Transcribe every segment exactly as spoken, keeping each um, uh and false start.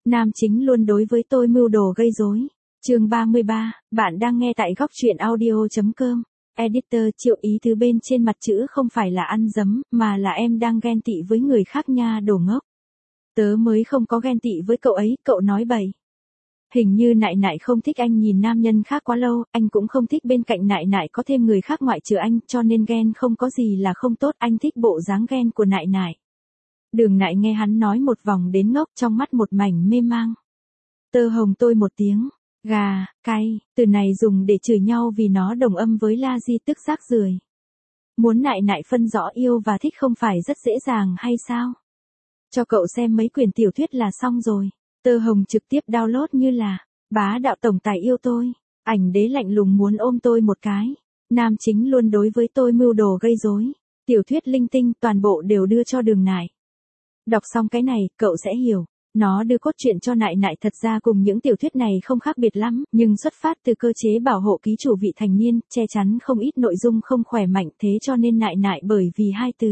Nam chính luôn đối với tôi mưu đồ gây rối. Chương ba mươi ba, bạn đang nghe tại góc truyện audio chấm com. Editor Triệu ý thứ bên trên mặt chữ không phải là ăn dấm, mà là em đang ghen tị với người khác nha đồ ngốc. Tớ mới không có ghen tị với cậu ấy, cậu nói bậy. Hình như nại nại không thích anh nhìn nam nhân khác quá lâu, anh cũng không thích bên cạnh nại nại có thêm người khác ngoại trừ anh, cho nên ghen không có gì là không tốt, anh thích bộ dáng ghen của nại nại. Đường nại nghe hắn nói một vòng đến ngốc, trong mắt một mảnh mê mang. Tơ hồng tôi một tiếng, gà, cay, từ này dùng để chửi nhau vì nó đồng âm với la di tức rác rưởi. Muốn nại nại phân rõ yêu và thích không phải rất dễ dàng hay sao? Cho cậu xem mấy quyển tiểu thuyết là xong rồi. Tơ hồng trực tiếp download như là, bá đạo tổng tài yêu tôi, ảnh đế lạnh lùng muốn ôm tôi một cái, nam chính luôn đối với tôi mưu đồ gây rối, tiểu thuyết linh tinh toàn bộ đều đưa cho đường nại. Đọc xong cái này, cậu sẽ hiểu, nó đưa cốt truyện cho nại nại thật ra cùng những tiểu thuyết này không khác biệt lắm, nhưng xuất phát từ cơ chế bảo hộ ký chủ vị thành niên, che chắn không ít nội dung không khỏe mạnh, thế cho nên nại nại bởi vì hai từ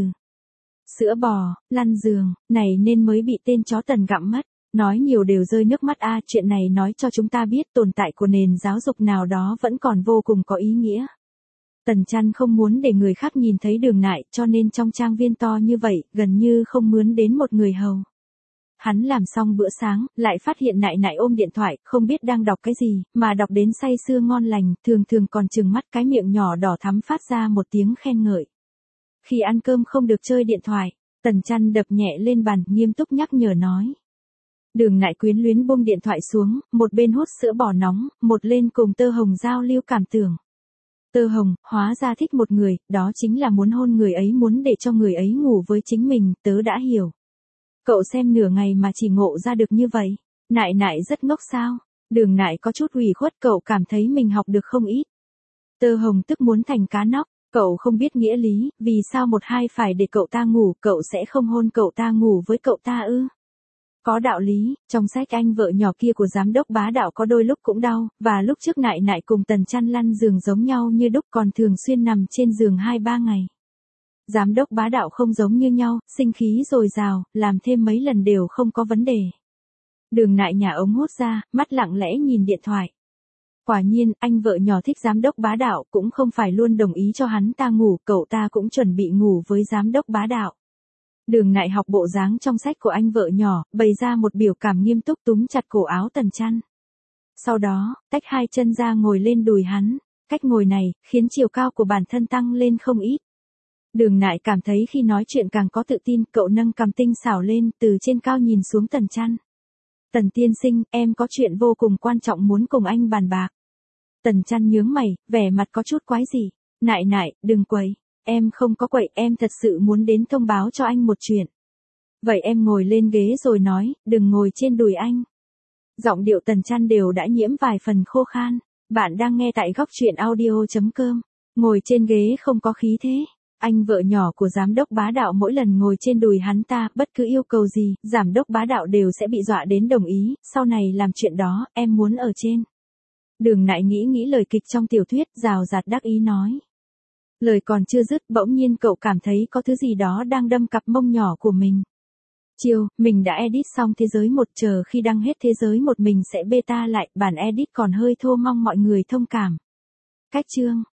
sữa bò, lăn giường, này nên mới bị tên chó Tần gặm mất. Nói nhiều đều rơi nước mắt a, chuyện này nói cho chúng ta biết tồn tại của nền giáo dục nào đó vẫn còn vô cùng có ý nghĩa. Tần Chăn không muốn để người khác nhìn thấy đường nại, cho nên trong trang viên to như vậy, gần như không mướn đến một người hầu. Hắn làm xong bữa sáng, lại phát hiện nại nại ôm điện thoại, không biết đang đọc cái gì, mà đọc đến say sưa ngon lành, thường thường còn trừng mắt cái miệng nhỏ đỏ thắm phát ra một tiếng khen ngợi. Khi ăn cơm không được chơi điện thoại, Tần Chăn đập nhẹ lên bàn, nghiêm túc nhắc nhở nói. Đường nại quyến luyến buông điện thoại xuống, một bên hút sữa bò nóng, một lên cùng Tơ Hồng giao lưu cảm tưởng. Tơ Hồng, hóa ra thích một người, đó chính là muốn hôn người ấy, muốn để cho người ấy ngủ với chính mình, tớ đã hiểu. Cậu xem nửa ngày mà chỉ ngộ ra được như vậy. Nại nại rất ngốc sao? Đường nại có chút ủy khuất, cậu cảm thấy mình học được không ít. Tơ Hồng tức muốn thành cá nóc, cậu không biết nghĩa lý, vì sao một hai phải để cậu ta ngủ, cậu sẽ không hôn cậu ta ngủ với cậu ta ư? Có đạo lý, trong sách anh vợ nhỏ kia của giám đốc bá đạo có đôi lúc cũng đau, và lúc trước nại nại cùng Tần Chăn lăn giường giống nhau như đúc, còn thường xuyên nằm trên giường hai ba ngày. Giám đốc bá đạo không giống như nhau, sinh khí dồi dào, làm thêm mấy lần đều không có vấn đề. Đường nại nhả ống hút ra, mắt lặng lẽ nhìn điện thoại. Quả nhiên, anh vợ nhỏ thích giám đốc bá đạo cũng không phải luôn đồng ý cho hắn ta ngủ, cậu ta cũng chuẩn bị ngủ với giám đốc bá đạo. Đường nại học bộ dáng trong sách của anh vợ nhỏ, bày ra một biểu cảm nghiêm túc túm chặt cổ áo Tần Chăn. Sau đó, tách hai chân ra ngồi lên đùi hắn, cách ngồi này, khiến chiều cao của bản thân tăng lên không ít. Đường nại cảm thấy khi nói chuyện càng có tự tin, cậu nâng cằm tinh xảo lên, từ trên cao nhìn xuống Tần Chăn. Tần tiên sinh, em có chuyện vô cùng quan trọng muốn cùng anh bàn bạc. Tần Chăn nhướng mày, vẻ mặt có chút quái gì. Nại nại, đừng quấy. Em không có quậy, em thật sự muốn đến thông báo cho anh một chuyện. Vậy em ngồi lên ghế rồi nói, đừng ngồi trên đùi anh. Giọng điệu Tần Chăn đều đã nhiễm vài phần khô khan. Bạn đang nghe tại góc truyện audio chấm com. Ngồi trên ghế không có khí thế. Anh vợ nhỏ của giám đốc bá đạo mỗi lần ngồi trên đùi hắn ta, bất cứ yêu cầu gì, giám đốc bá đạo đều sẽ bị dọa đến đồng ý, sau này làm chuyện đó, em muốn ở trên. Đường nại nghĩ nghĩ lời kịch trong tiểu thuyết, rào rạt đắc ý nói. Lời còn chưa dứt, bỗng nhiên cậu cảm thấy có thứ gì đó đang đâm cặp mông nhỏ của mình. Chiều, mình đã edit xong thế giới một, chờ khi đăng hết thế giới một mình sẽ beta lại, bản edit còn hơi thô, mong mọi người thông cảm. Cách chương,